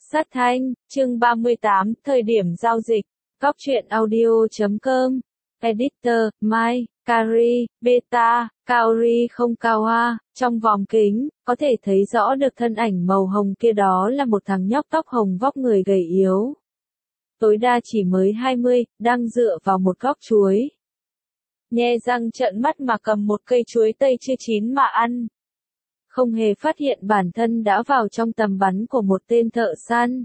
Sát thanh, chương 38, thời điểm giao dịch. Góc truyện audio.com. Editor, Mai, Kari, Beta, Kaori không cao ha. Trong vòng kính, có thể thấy rõ được thân ảnh màu hồng kia, đó là một thằng nhóc tóc hồng vóc người gầy yếu. Tối đa chỉ mới 20, đang dựa vào một góc chuối. Nhe răng trợn mắt mà cầm một cây chuối tây chưa chín mà ăn. Không hề phát hiện bản thân đã vào trong tầm bắn của một tên thợ săn.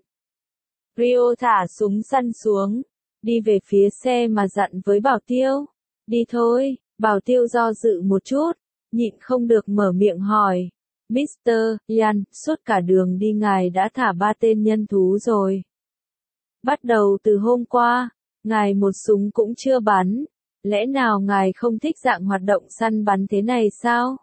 Rio thả súng săn xuống, đi về phía xe mà dặn với Bảo Tiêu. Đi thôi. Bảo Tiêu do dự một chút, nhịn không được mở miệng hỏi. Mr. Yan, suốt cả đường đi ngài đã thả 3 tên nhân thú rồi. Bắt đầu từ hôm qua, ngài một súng cũng chưa bắn. Lẽ nào ngài không thích dạng hoạt động săn bắn thế này sao?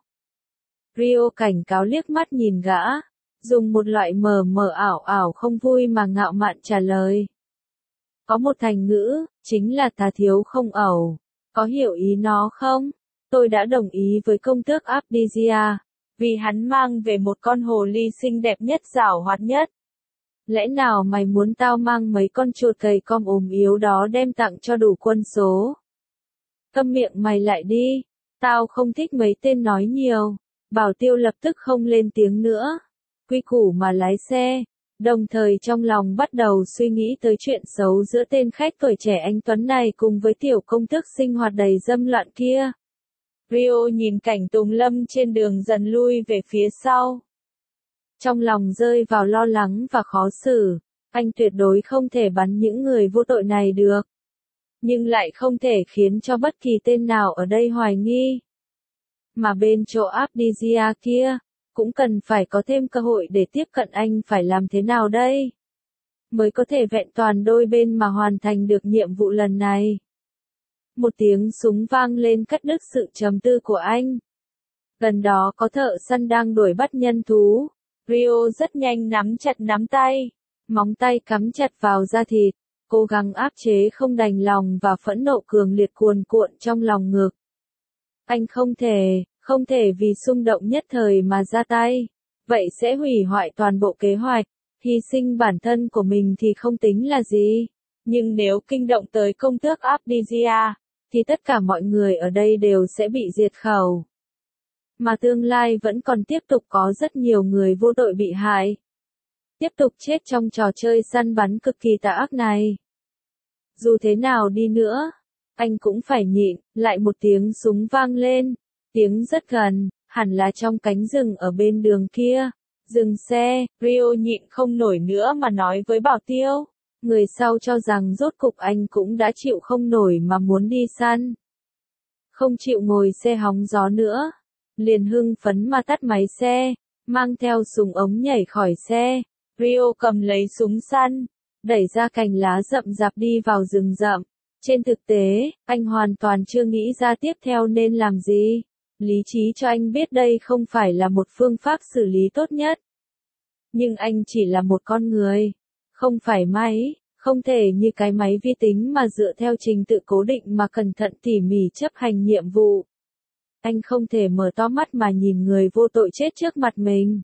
Rio cảnh cáo liếc mắt nhìn gã, dùng một loại mờ mờ ảo ảo không vui mà ngạo mạn trả lời. Có một thành ngữ, chính là tà thiếu không ẩu. Có hiểu ý nó không? Tôi đã đồng ý với công tước Abdizia, vì hắn mang về một con hồ ly xinh đẹp nhất giảo hoạt nhất. Lẽ nào mày muốn tao mang mấy con chuột cầy com ốm yếu đó đem tặng cho đủ quân số? Câm miệng mày lại đi, tao không thích mấy tên nói nhiều. Bảo Tiêu lập tức không lên tiếng nữa, quy củ mà lái xe, đồng thời trong lòng bắt đầu suy nghĩ tới chuyện xấu giữa tên khách tuổi trẻ anh Tuấn này cùng với tiểu công tước sinh hoạt đầy dâm loạn kia. Rio nhìn cảnh Tùng Lâm trên đường dần lui về phía sau. Trong lòng rơi vào lo lắng và khó xử, anh tuyệt đối không thể bắn những người vô tội này được. Nhưng lại không thể khiến cho bất kỳ tên nào ở đây hoài nghi. Mà bên chỗ Abdizia kia, cũng cần phải có thêm cơ hội để tiếp cận anh, phải làm thế nào đây? Mới có thể vẹn toàn đôi bên mà hoàn thành được nhiệm vụ lần này. Một tiếng súng vang lên cắt đứt sự trầm tư của anh. Gần đó có thợ săn đang đuổi bắt nhân thú. Rio rất nhanh nắm chặt nắm tay, móng tay cắm chặt vào da thịt, cố gắng áp chế không đành lòng và phẫn nộ cường liệt cuồn cuộn trong lòng ngực. Anh không thể vì xung động nhất thời mà ra tay, vậy sẽ hủy hoại toàn bộ kế hoạch, hy sinh bản thân của mình thì không tính là gì, nhưng nếu kinh động tới công tước Abdizia, thì tất cả mọi người ở đây đều sẽ bị diệt khẩu. Mà tương lai vẫn còn tiếp tục có rất nhiều người vô tội bị hại, tiếp tục chết trong trò chơi săn bắn cực kỳ tà ác này. Dù thế nào đi nữa, anh cũng phải nhịn. Lại một tiếng súng vang lên, tiếng rất gần, hẳn là trong cánh rừng ở bên đường kia. Dừng xe, Rio nhịn không nổi nữa mà nói với Bảo Tiêu. Người sau cho rằng rốt cục anh cũng đã chịu không nổi mà muốn đi săn. Không chịu ngồi xe hóng gió nữa, liền hưng phấn mà tắt máy xe, mang theo súng ống nhảy khỏi xe. Rio cầm lấy súng săn, đẩy ra cành lá rậm rạp đi vào rừng rậm. Trên thực tế, anh hoàn toàn chưa nghĩ ra tiếp theo nên làm gì. Lý trí cho anh biết đây không phải là một phương pháp xử lý tốt nhất. Nhưng anh chỉ là một con người, không phải máy, không thể như cái máy vi tính mà dựa theo trình tự cố định mà cẩn thận tỉ mỉ chấp hành nhiệm vụ. Anh không thể mở to mắt mà nhìn người vô tội chết trước mặt mình.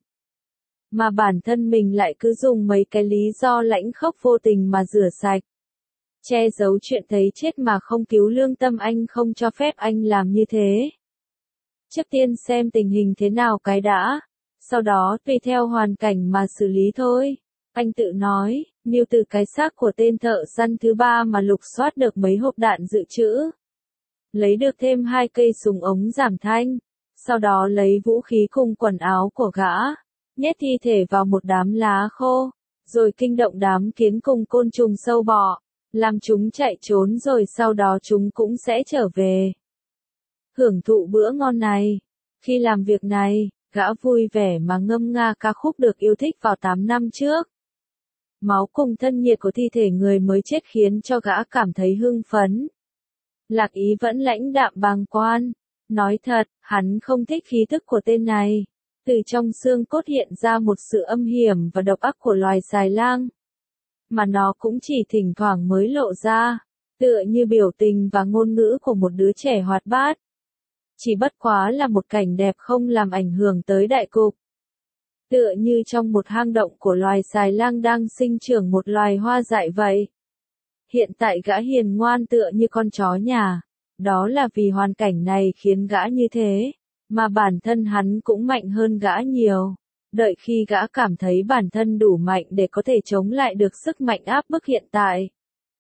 Mà bản thân mình lại cứ dùng mấy cái lý do lãnh khốc vô tình mà rửa sạch. Che giấu chuyện thấy chết mà không cứu lương tâm, anh không cho phép anh làm như thế. Trước tiên xem tình hình thế nào cái đã, sau đó tùy theo hoàn cảnh mà xử lý thôi. Anh tự nói, Niu từ cái xác của tên thợ săn thứ 3 mà lục soát được mấy hộp đạn dự trữ. Lấy được thêm 2 cây súng ống giảm thanh, sau đó lấy vũ khí cùng quần áo của gã, nhét thi thể vào một đám lá khô, rồi kinh động đám kiến cùng côn trùng sâu bọ, làm chúng chạy trốn rồi sau đó chúng cũng sẽ trở về. Hưởng thụ bữa ngon này. Khi làm việc này, gã vui vẻ mà ngâm nga ca khúc được yêu thích vào 8 năm trước. Máu cùng thân nhiệt của thi thể người mới chết khiến cho gã cảm thấy hưng phấn. Lạc Ý vẫn lãnh đạm bàng quan. Nói thật, hắn không thích khí tức của tên này. Từ trong xương cốt hiện ra một sự âm hiểm và độc ác của loài xài lang. Mà nó cũng chỉ thỉnh thoảng mới lộ ra, tựa như biểu tình và ngôn ngữ của một đứa trẻ hoạt bát. Chỉ bất quá là một cảnh đẹp không làm ảnh hưởng tới đại cục. tựa như trong một hang động của loài xài lang đang sinh trưởng một loài hoa dại vậy. Hiện tại gã hiền ngoan tựa như con chó nhà, đó là vì hoàn cảnh này khiến gã như thế, mà bản thân hắn cũng mạnh hơn gã nhiều. Đợi khi gã cảm thấy bản thân đủ mạnh để có thể chống lại được sức mạnh áp bức hiện tại,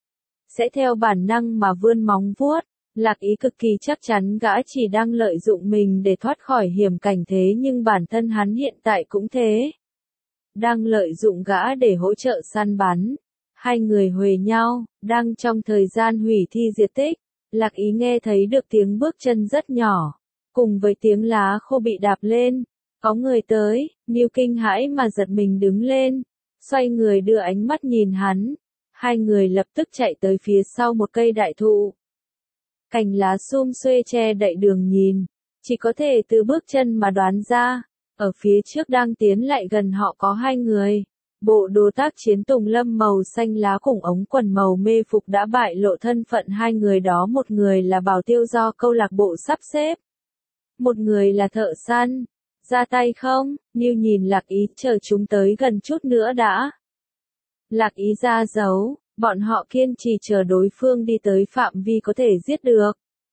sẽ theo bản năng mà vươn móng vuốt. Lạc Ý cực kỳ chắc chắn gã chỉ đang lợi dụng mình để thoát khỏi hiểm cảnh thế nhưng bản thân hắn hiện tại cũng thế. Đang lợi dụng gã để hỗ trợ săn bắn. Hai người huề nhau, đang trong thời gian hủy thi diệt tích. Lạc Ý nghe thấy được tiếng bước chân rất nhỏ, cùng với tiếng lá khô bị đạp lên. Có người tới, Niu kinh hãi mà giật mình đứng lên, xoay người đưa ánh mắt nhìn hắn. Hai người lập tức chạy tới phía sau một cây đại thụ. Cành lá sum xuê che đậy đường nhìn, chỉ có thể từ bước chân mà đoán ra, ở phía trước đang tiến lại gần họ có hai người. Bộ đồ tác chiến tùng lâm màu xanh lá cùng ống quần màu mê phục đã bại lộ thân phận hai người đó, một người là bảo tiêu do câu lạc bộ sắp xếp, một người là thợ săn. Ra tay không? Niu nhìn Lạc Ý, chờ chúng tới gần chút nữa đã. Lạc Ý ra dấu, bọn họ kiên trì chờ đối phương đi tới phạm vi có thể giết được.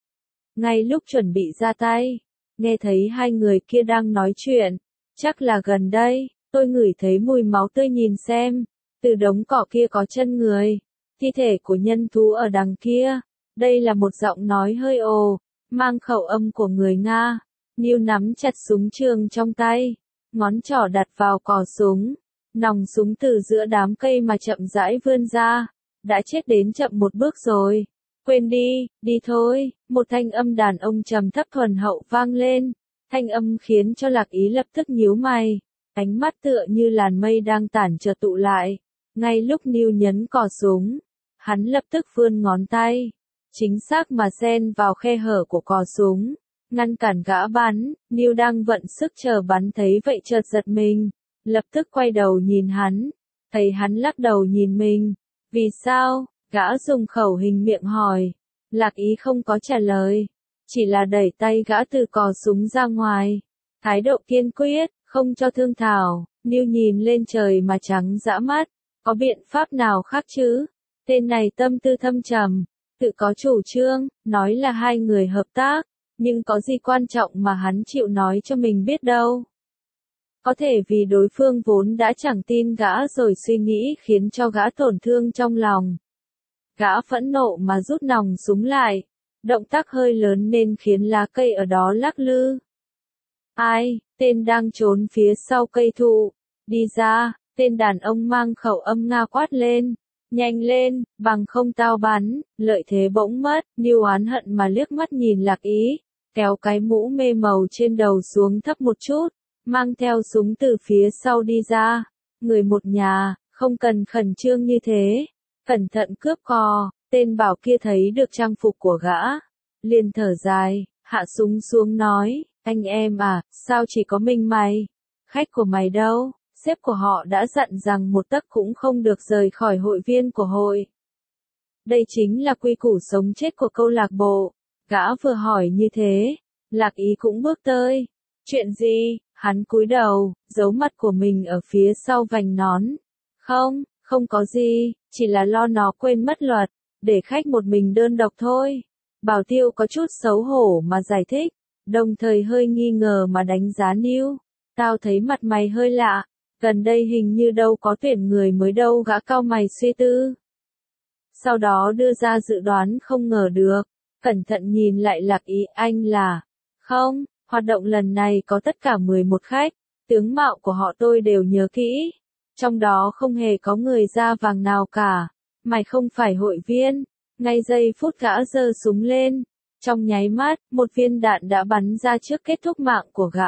Ngay lúc chuẩn bị ra tay, nghe thấy hai người kia đang nói chuyện, chắc là gần đây, tôi ngửi thấy mùi máu tươi, nhìn xem, từ đống cỏ kia có chân người, thi thể của nhân thú ở đằng kia. Đây là một giọng nói hơi ồ, mang khẩu âm của người Nga. Niu nắm chặt súng trường trong tay, ngón trỏ đặt vào cò súng, nòng súng từ giữa đám cây mà chậm rãi vươn ra. Đã chết đến chậm một bước rồi. Quên đi, đi thôi. Một thanh âm đàn ông trầm thấp thuần hậu vang lên. Thanh âm khiến cho Lạc Ý lập tức nhíu mày. Ánh mắt tựa như làn mây đang tản chợt tụ lại. Ngay lúc Niu nhấn cò súng, hắn lập tức vươn ngón tay, chính xác mà xen vào khe hở của cò súng, ngăn cản gã bắn. Niu đang vận sức chờ bắn thấy vậy chợt giật mình, lập tức quay đầu nhìn hắn, thấy hắn lắc đầu nhìn mình. Vì sao? Gã dùng khẩu hình miệng hỏi. Lạc Ý không có trả lời, chỉ là đẩy tay gã từ cò súng ra ngoài, thái độ kiên quyết, không cho thương thảo. Niu nhìn lên trời mà trắng dã mắt, có biện pháp nào khác chứ? Tên này tâm tư thâm trầm, tự có chủ trương, nói là hai người hợp tác, nhưng có gì quan trọng mà hắn chịu nói cho mình biết đâu. Có thể vì đối phương vốn đã chẳng tin gã rồi suy nghĩ khiến cho gã tổn thương trong lòng. Gã phẫn nộ mà rút nòng súng lại, động tác hơi lớn nên khiến lá cây ở đó lắc lư. Ai? Tên đang trốn phía sau cây thụ. Đi ra, tên đàn ông mang khẩu âm Nga quát lên. Nhanh lên, bằng không tao bắn. Lợi thế bỗng mất, Niu oán hận mà liếc mắt nhìn Lạc Ý, kéo cái mũ mê màu trên đầu xuống thấp một chút, mang theo súng từ phía sau đi ra. Người một nhà, không cần khẩn trương như thế. Cẩn thận cướp cò. Tên bảo kia thấy được trang phục của gã, liền thở dài, hạ súng xuống nói, anh em à, sao chỉ có mình mày? Khách của mày đâu? Sếp của họ đã dặn rằng một tấc cũng không được rời khỏi hội viên của hội. Đây chính là quy củ sống chết của câu lạc bộ. Gã vừa hỏi như thế, Lạc Ý cũng bước tới. Chuyện gì? Hắn cúi đầu, giấu mặt của mình ở phía sau vành nón. Không có gì, chỉ là lo nó quên mất luật, để khách một mình đơn độc thôi. Bảo tiêu có chút xấu hổ mà giải thích, đồng thời hơi nghi ngờ mà đánh giá Niu. Tao thấy mặt mày hơi lạ, gần đây hình như đâu có tuyển người mới đâu. Gã cau mày suy tư, sau đó đưa ra dự đoán không ngờ được, cẩn thận nhìn lại Lạc Ý. Anh là? Không, hoạt động lần này có tất cả 11 khách, tướng mạo của họ tôi đều nhớ kỹ, trong đó không hề có người da vàng nào cả. Mày không phải hội viên? Ngay giây phút gã giơ súng lên, trong nháy mắt, một viên đạn đã bắn ra trước kết thúc mạng của gã.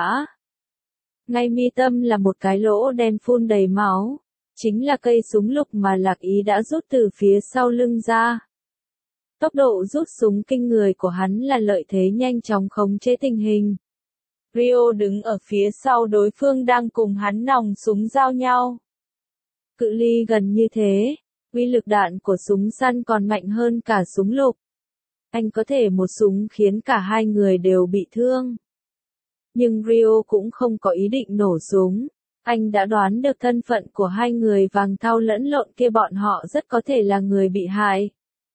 Ngay mi tâm là một cái lỗ đen phun đầy máu, chính là cây súng lục mà Lạc Ý đã rút từ phía sau lưng ra. Tốc độ rút súng kinh người của hắn là lợi thế nhanh chóng khống chế tình hình. Rio đứng ở phía sau đối phương đang cùng hắn nòng súng giao nhau. Cự ly gần như thế, uy lực đạn của súng săn còn mạnh hơn cả súng lục. Anh có thể một súng khiến cả hai người đều bị thương. Nhưng Rio cũng không có ý định nổ súng. Anh đã đoán được thân phận của hai người vàng thau lẫn lộn kia, bọn họ rất có thể là người bị hại.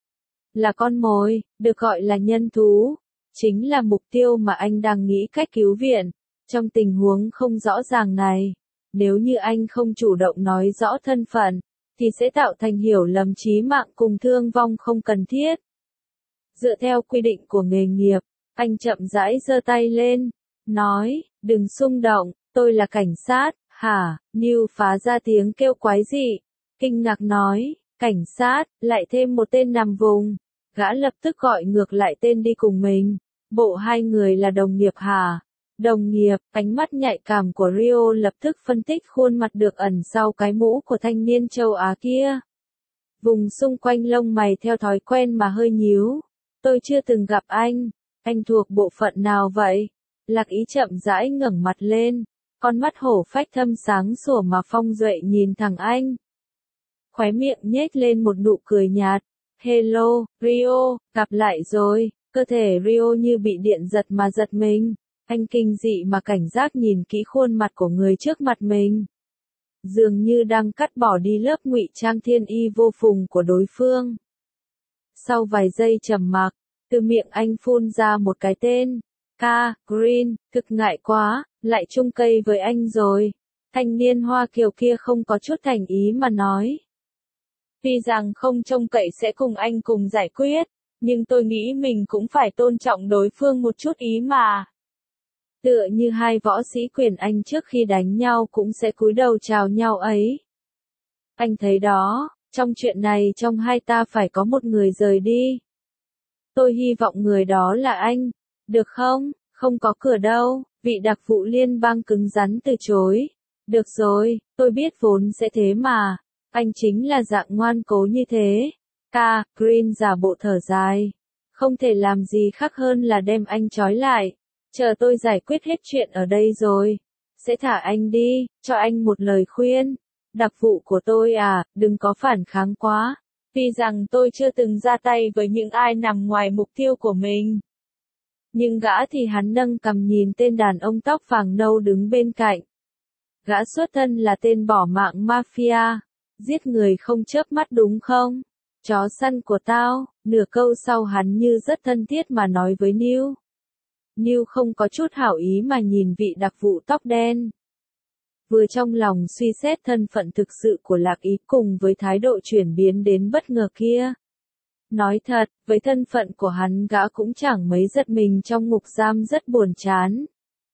Là con mồi, được gọi là nhân thú. Chính là mục tiêu mà anh đang nghĩ cách cứu viện. Trong tình huống không rõ ràng này, nếu như anh không chủ động nói rõ thân phận, thì sẽ tạo thành hiểu lầm chí mạng cùng thương vong không cần thiết. Dựa theo quy định của nghề nghiệp, anh chậm rãi giơ tay lên, nói, đừng xung động, tôi là cảnh sát, hả? Neil phá ra tiếng kêu quái dị, kinh ngạc nói, cảnh sát, lại thêm một tên nằm vùng. Gã lập tức gọi ngược lại tên đi cùng mình, bộ hai người là đồng nghiệp hả? Đồng nghiệp, ánh mắt nhạy cảm của Rio lập tức phân tích khuôn mặt được ẩn sau cái mũ của thanh niên châu Á kia. Vùng xung quanh lông mày theo thói quen mà hơi nhíu. Tôi chưa từng gặp anh thuộc bộ phận nào vậy? Lạc Ý chậm rãi ngẩng mặt lên, con mắt hổ phách thâm sáng sủa mà phong duệ nhìn thẳng anh. Khóe miệng nhếch lên một nụ cười nhạt. Hello, Rio, gặp lại rồi. Cơ thể Rio như bị điện giật mà giật mình. Anh kinh dị mà cảnh giác nhìn kỹ khuôn mặt của người trước mặt mình. Dường như đang cắt bỏ đi lớp ngụy trang thiên y vô phùng của đối phương. Sau vài giây trầm mặc, từ miệng anh phun ra một cái tên. Green, thực ngại quá, lại chung cây với anh rồi. Thanh niên Hoa Kiều kia không có chút thành ý mà nói. Tuy rằng không trông cậy sẽ cùng anh cùng giải quyết, nhưng tôi nghĩ mình cũng phải tôn trọng đối phương một chút ý mà. Tựa như hai võ sĩ quyền Anh trước khi đánh nhau cũng sẽ cúi đầu chào nhau ấy. Anh thấy đó, trong chuyện này trong hai ta phải có một người rời đi. Tôi hy vọng người đó là anh, được không? Không có cửa đâu, vị đặc vụ liên bang cứng rắn từ chối. Được rồi, tôi biết vốn sẽ thế mà. Anh chính là dạng ngoan cố như thế. Green giả bộ thở dài. Không thể làm gì khác hơn là đem anh trói lại. Chờ tôi giải quyết hết chuyện ở đây rồi. Sẽ thả anh đi, cho anh một lời khuyên. Đặc vụ của tôi à, đừng có phản kháng quá. Tuy rằng tôi chưa từng ra tay với những ai nằm ngoài mục tiêu của mình. Nhưng gã thì hắn nâng cằm nhìn tên đàn ông tóc vàng nâu đứng bên cạnh. Gã xuất thân là tên bỏ mạng mafia. Giết người không chớp mắt đúng không? Chó săn của tao. Nửa câu sau hắn như rất thân thiết mà nói với Neil. Neil không có chút hảo ý mà nhìn vị đặc vụ tóc đen. Vừa trong lòng suy xét thân phận thực sự của Lạc Ý cùng với thái độ chuyển biến đến bất ngờ kia. Nói thật, với thân phận của hắn gã cũng chẳng mấy giật mình trong ngục giam rất buồn chán.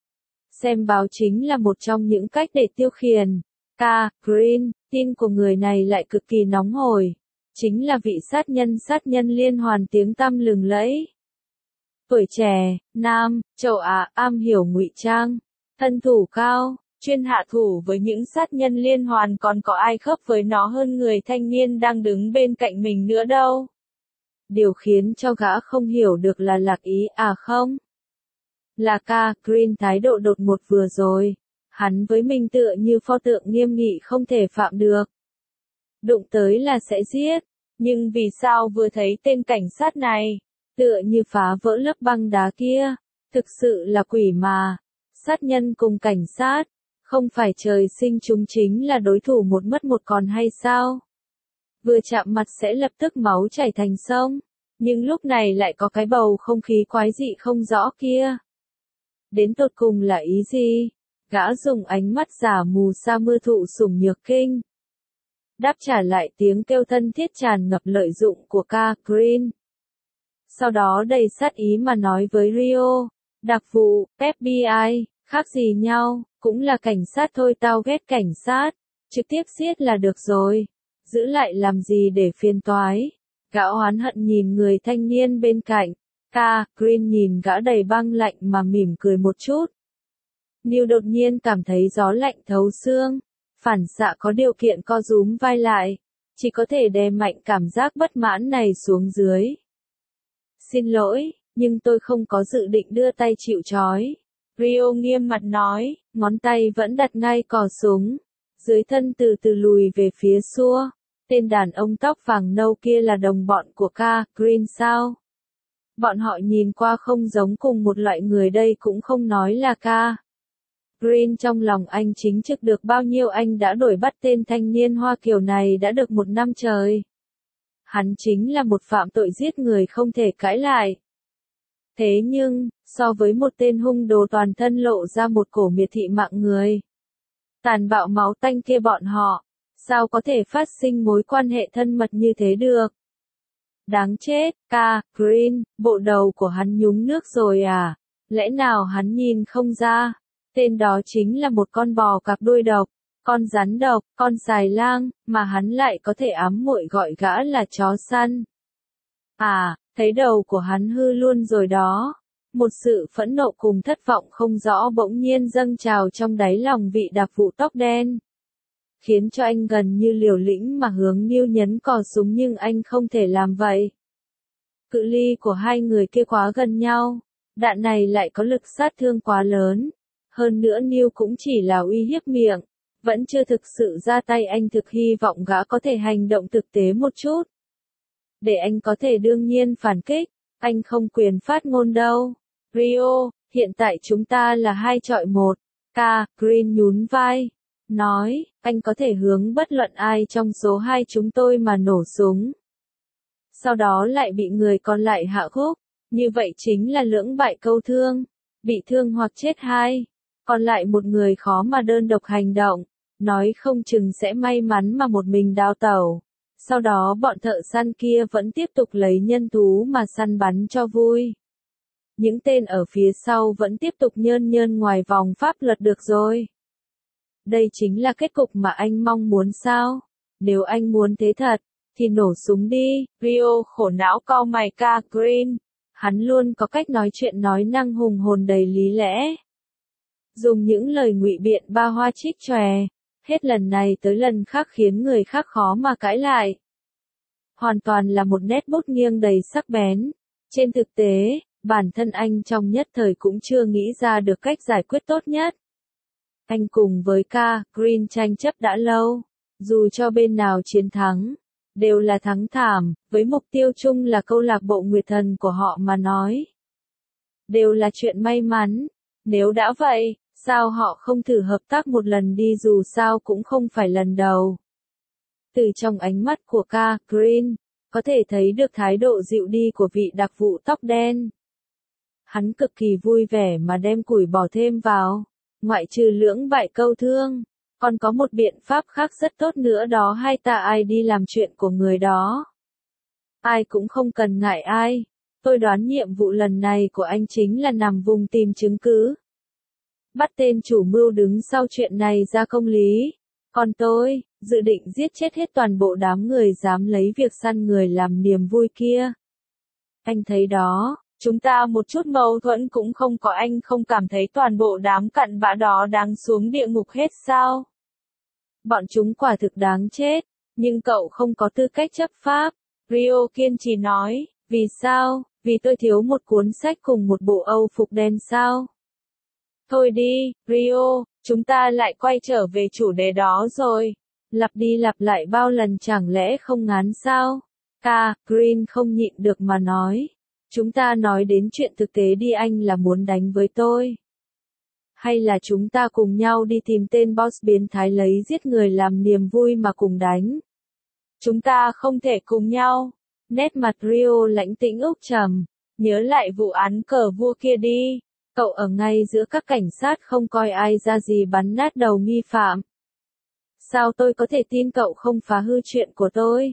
Xem báo chính là một trong những cách để tiêu khiển. Green, tin của người này lại cực kỳ nóng hổi. Chính là vị sát nhân liên hoàn tiếng tăm lừng lẫy. Tuổi trẻ, nam, châu Á, am hiểu ngụy trang, thân thủ cao, chuyên hạ thủ với những sát nhân liên hoàn, còn có ai khớp với nó hơn người thanh niên đang đứng bên cạnh mình nữa đâu. Điều khiến cho gã không hiểu được là Lạc Ý à không? Là Green thái độ đột ngột vừa rồi. Hắn với mình tựa như pho tượng nghiêm nghị không thể phạm được. Đụng tới là sẽ giết. Nhưng vì sao vừa thấy tên cảnh sát này, tựa như phá vỡ lớp băng đá kia, thực sự là quỷ mà. Sát nhân cùng cảnh sát, không phải trời sinh chúng chính là đối thủ một mất một còn hay sao? Vừa chạm mặt sẽ lập tức máu chảy thành sông, nhưng lúc này lại có cái bầu không khí quái dị không rõ kia. Đến tột cùng là ý gì? Gã dùng ánh mắt giả mù sa mưa thụ sủng nhược kinh. Đáp trả lại tiếng kêu thân thiết tràn ngập lợi dụng của Green. Sau đó đầy sát ý mà nói với Rio, đặc vụ, FBI, khác gì nhau, cũng là cảnh sát thôi, tao ghét cảnh sát, trực tiếp giết là được rồi, giữ lại làm gì để phiền toái. Gã oán hận nhìn người thanh niên bên cạnh, Green nhìn gã đầy băng lạnh mà mỉm cười một chút. Neil đột nhiên cảm thấy gió lạnh thấu xương, phản xạ có điều kiện co rúm vai lại, chỉ có thể đè mạnh cảm giác bất mãn này xuống dưới. Xin lỗi, nhưng tôi không có dự định đưa tay chịu trói. Rio nghiêm mặt nói, ngón tay vẫn đặt ngay cò súng, dưới thân từ từ lùi về phía xua. Tên đàn ông tóc vàng nâu kia là đồng bọn của Green sao? Bọn họ nhìn qua không giống cùng một loại người, đây cũng không nói là Green trong lòng anh chính trực được bao nhiêu anh đã đuổi bắt tên thanh niên Hoa Kiều này đã được 1 năm trời. Hắn chính là một phạm tội giết người không thể cãi lại. Thế nhưng, so với một tên hung đồ toàn thân lộ ra một cổ miệt thị mạng người, tàn bạo máu tanh kia bọn họ, sao có thể phát sinh mối quan hệ thân mật như thế được? Đáng chết, Green, bộ đầu của hắn nhúng nước rồi à? Lẽ nào hắn nhìn không ra? Tên đó chính là một con bò cạp đuôi độc, con rắn độc, con xài lang, mà hắn lại có thể ám muội gọi gã là chó săn. À, thấy đầu của hắn hư luôn rồi đó. Một sự phẫn nộ cùng thất vọng không rõ bỗng nhiên dâng trào trong đáy lòng vị đặc vụ tóc đen, khiến cho anh gần như liều lĩnh mà hướng Neil nhấn cò súng, nhưng anh không thể làm vậy. Cự ly của hai người kia quá gần nhau, đạn này lại có lực sát thương quá lớn. Hơn nữa Neil cũng chỉ là uy hiếp miệng, vẫn chưa thực sự ra tay. Anh thực hy vọng gã có thể hành động thực tế một chút, để anh có thể đương nhiên phản kích. Anh không quyền phát ngôn đâu. Rio, hiện tại chúng ta là 2-1. Green nhún vai, nói, anh có thể hướng bất luận ai trong số hai chúng tôi mà nổ súng. Sau đó lại bị người còn lại hạ gục. Như vậy chính là lưỡng bại câu thương, bị thương hoặc chết hai. Còn lại một người khó mà đơn độc hành động, nói không chừng sẽ may mắn mà một mình đào tẩu. Sau đó bọn thợ săn kia vẫn tiếp tục lấy nhân thú mà săn bắn cho vui. Những tên ở phía sau vẫn tiếp tục nhơn nhơn ngoài vòng pháp luật được rồi. Đây chính là kết cục mà anh mong muốn sao? Nếu anh muốn thế thật, thì nổ súng đi. Rio khổ não cau mày. Green, hắn luôn có cách nói chuyện nói năng hùng hồn đầy lý lẽ, dùng những lời ngụy biện ba hoa trích chòe, hết lần này tới lần khác khiến người khác khó mà cãi lại. Hoàn toàn là một nét bút nghiêng đầy sắc bén. Trên thực tế, bản thân anh trong nhất thời cũng chưa nghĩ ra được cách giải quyết tốt nhất. Anh cùng với Green tranh chấp đã lâu, dù cho bên nào chiến thắng, đều là thắng thảm, với mục tiêu chung là câu lạc bộ Nguyệt Thần của họ mà nói. Đều là chuyện may mắn. Nếu đã vậy, sao họ không thử hợp tác một lần đi, dù sao cũng không phải lần đầu. Từ trong ánh mắt của Green, có thể thấy được thái độ dịu đi của vị đặc vụ tóc đen. Hắn cực kỳ vui vẻ mà đem củi bỏ thêm vào. Ngoại trừ lưỡng bại câu thương, còn có một biện pháp khác rất tốt nữa, đó hai ta ai đi làm chuyện của người đó. Ai cũng không cần ngại ai. Tôi đoán nhiệm vụ lần này của anh chính là nằm vùng tìm chứng cứ, bắt tên chủ mưu đứng sau chuyện này ra công lý. Còn tôi, dự định giết chết hết toàn bộ đám người dám lấy việc săn người làm niềm vui kia. Anh thấy đó, chúng ta một chút mâu thuẫn cũng không có, anh không cảm thấy toàn bộ đám cặn bã đó đáng xuống địa ngục hết sao? Bọn chúng quả thực đáng chết, nhưng cậu không có tư cách chấp pháp. Rio kiên trì nói, vì sao? Vì tôi thiếu một cuốn sách cùng một bộ âu phục đen sao? Thôi đi, Rio, chúng ta lại quay trở về chủ đề đó rồi. Lặp đi lặp lại bao lần chẳng lẽ không ngán sao? Green không nhịn được mà nói. Chúng ta nói đến chuyện thực tế đi, anh là muốn đánh với tôi? Hay là chúng ta cùng nhau đi tìm tên boss biến thái lấy giết người làm niềm vui mà cùng đánh? Chúng ta không thể cùng nhau. Nét mặt Rio lãnh tĩnh úc trầm. Nhớ lại vụ án cờ vua kia đi. Cậu ở ngay giữa các cảnh sát không coi ai ra gì bắn nát đầu nghi phạm. Sao tôi có thể tin cậu không phá hư chuyện của tôi?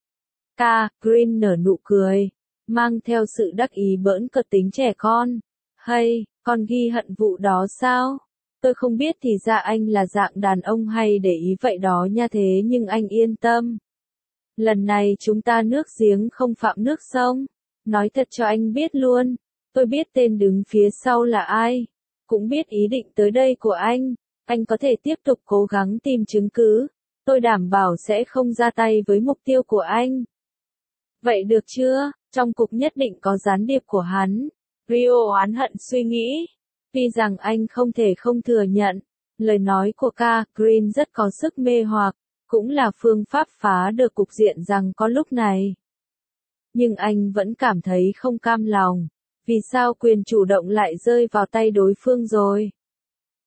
Green nở nụ cười, mang theo sự đắc ý bỡn cợt tính trẻ con. Hay, con ghi hận vụ đó sao? Tôi không biết thì ra anh là dạng đàn ông hay để ý vậy đó nha, thế nhưng anh yên tâm. Lần này chúng ta nước giếng không phạm nước sông. Nói thật cho anh biết luôn, tôi biết tên đứng phía sau là ai, cũng biết ý định tới đây của anh có thể tiếp tục cố gắng tìm chứng cứ, tôi đảm bảo sẽ không ra tay với mục tiêu của anh. Vậy được chưa, trong cục nhất định có gián điệp của hắn. Rio oán hận suy nghĩ, vì rằng anh không thể không thừa nhận, lời nói của Green rất có sức mê hoặc, cũng là phương pháp phá được cục diện rằng có lúc này. Nhưng anh vẫn cảm thấy không cam lòng, vì sao quyền chủ động lại rơi vào tay đối phương rồi?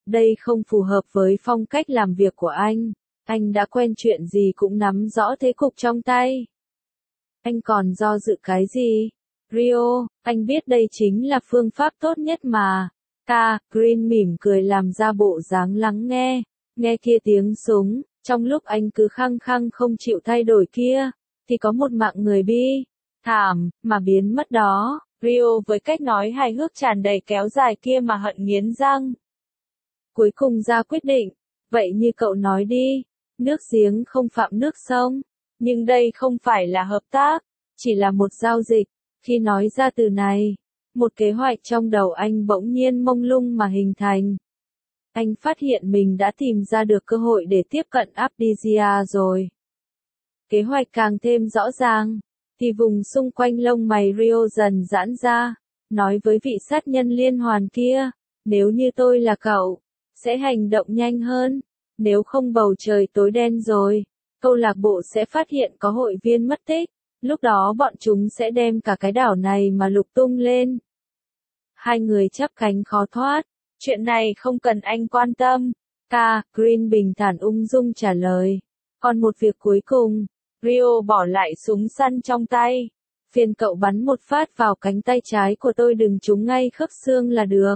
Đây không phù hợp với phong cách làm việc của anh. Anh đã quen chuyện gì cũng nắm rõ thế cục trong tay. Anh còn do dự cái gì? Rio, anh biết đây chính là phương pháp tốt nhất mà. Green mỉm cười làm ra bộ dáng lắng nghe. Nghe kia tiếng súng, trong lúc anh cứ khăng khăng không chịu thay đổi kia, thì có một mạng người bi thảm mà biến mất đó. Rio với cách nói hài hước tràn đầy kéo dài kia mà hận nghiến răng. Cuối cùng ra quyết định, vậy như cậu nói đi, nước giếng không phạm nước sông, nhưng đây không phải là hợp tác, chỉ là một giao dịch. Khi nói ra từ này, một kế hoạch trong đầu anh bỗng nhiên mông lung mà hình thành. Anh phát hiện mình đã tìm ra được cơ hội để tiếp cận Abdizia rồi. Kế hoạch càng thêm rõ ràng, thì vùng xung quanh lông mày Rio dần giãn ra, nói với vị sát nhân liên hoàn kia, nếu như tôi là cậu, sẽ hành động nhanh hơn, nếu không bầu trời tối đen rồi, câu lạc bộ sẽ phát hiện có hội viên mất tích, lúc đó bọn chúng sẽ đem cả cái đảo này mà lục tung lên. Hai người chắp cánh khó thoát, chuyện này không cần anh quan tâm. Green bình thản ung dung trả lời. Còn một việc cuối cùng, Rio bỏ lại súng săn trong tay. Phiền cậu bắn một phát vào cánh tay trái của tôi, đừng trúng ngay khớp xương là được.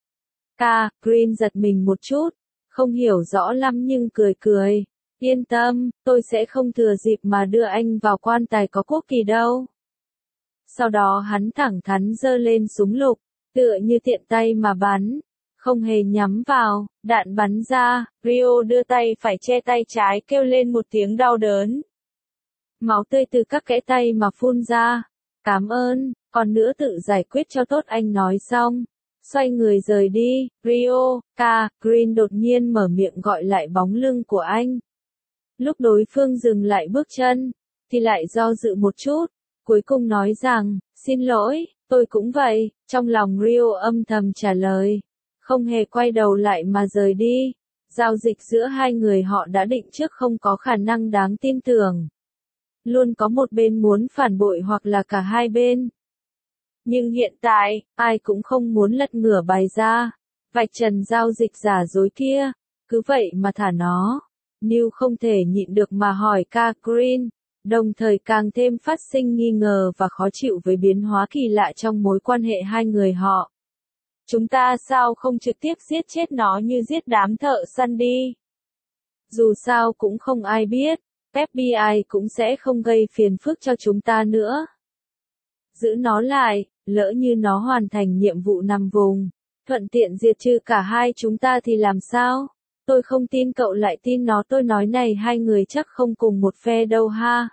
Green giật mình một chút, không hiểu rõ lắm nhưng cười cười. Yên tâm, tôi sẽ không thừa dịp mà đưa anh vào quan tài có quốc kỳ đâu. Sau đó hắn thẳng thắn giơ lên súng lục, tựa như tiện tay mà bắn, không hề nhắm vào, đạn bắn ra, Rio đưa tay phải che tay trái kêu lên một tiếng đau đớn. Máu tươi từ các kẽ tay mà phun ra. Cảm ơn, còn nữa tự giải quyết cho tốt, anh nói xong. Xoay người rời đi, Rio, Green đột nhiên mở miệng gọi lại bóng lưng của anh. Lúc đối phương dừng lại bước chân, thì lại do dự một chút, cuối cùng nói rằng, xin lỗi, tôi cũng vậy, trong lòng Rio âm thầm trả lời. Không hề quay đầu lại mà rời đi. Giao dịch giữa hai người họ đã định trước không có khả năng đáng tin tưởng. Luôn có một bên muốn phản bội hoặc là cả hai bên. Nhưng hiện tại, ai cũng không muốn lật ngửa bài ra, vạch trần giao dịch giả dối kia, cứ vậy mà thả nó. New không thể nhịn được mà hỏi Green, đồng thời càng thêm phát sinh nghi ngờ và khó chịu với biến hóa kỳ lạ trong mối quan hệ hai người họ. Chúng ta sao không trực tiếp giết chết nó như giết đám thợ săn đi? Dù sao cũng không ai biết, FBI cũng sẽ không gây phiền phức cho chúng ta nữa. Giữ nó lại, lỡ như nó hoàn thành nhiệm vụ nằm vùng, thuận tiện diệt trừ cả hai chúng ta thì làm sao? Tôi không tin cậu lại tin nó, tôi nói này hai người chắc không cùng một phe đâu ha.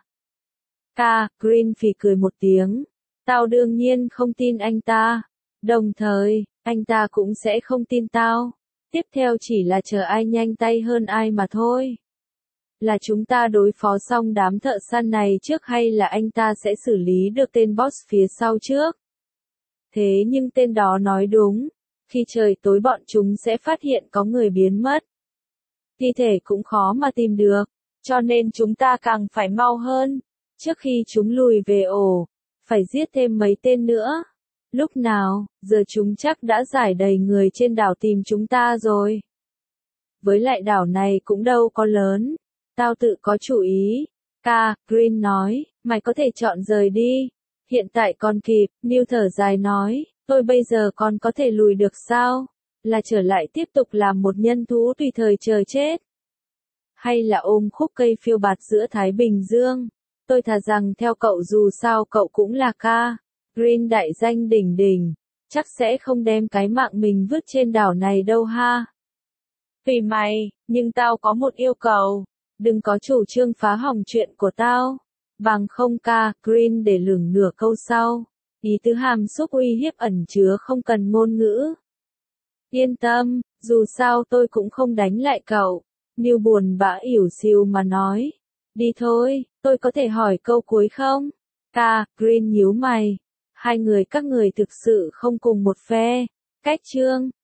Green phì cười một tiếng. Tao đương nhiên không tin anh ta. Đồng thời, anh ta cũng sẽ không tin tao. Tiếp theo chỉ là chờ ai nhanh tay hơn ai mà thôi. Là chúng ta đối phó xong đám thợ săn này trước hay là anh ta sẽ xử lý được tên boss phía sau trước? Thế nhưng tên đó nói đúng. Khi trời tối bọn chúng sẽ phát hiện có người biến mất. Thi thể cũng khó mà tìm được. Cho nên chúng ta càng phải mau hơn. Trước khi chúng lùi về ổ, phải giết thêm mấy tên nữa. Lúc nào, giờ chúng chắc đã giải đầy người trên đảo tìm chúng ta rồi. Với lại đảo này cũng đâu có lớn. Tao tự có chủ ý. Green nói, mày có thể chọn rời đi. Hiện tại còn kịp, New thở dài nói, tôi bây giờ còn có thể lùi được sao? Là trở lại tiếp tục làm một nhân thú tùy thời chờ chết? Hay là ôm khúc cây phiêu bạt giữa Thái Bình Dương? Tôi thà rằng theo cậu, dù sao cậu cũng là Green đại danh đỉnh đỉnh, chắc sẽ không đem cái mạng mình vứt trên đảo này đâu ha. Tùy mày, nhưng tao có một yêu cầu, đừng có chủ trương phá hỏng chuyện của tao. Bằng không Green để lửng nửa câu sau, ý tứ hàm xúc uy hiếp ẩn chứa không cần ngôn ngữ. Yên tâm, dù sao tôi cũng không đánh lại cậu. New buồn bã ỉu xìu mà nói. Đi thôi, tôi có thể hỏi câu cuối không? Green nhíu mày. Hai người các người thực sự không cùng một phe. Cách chương.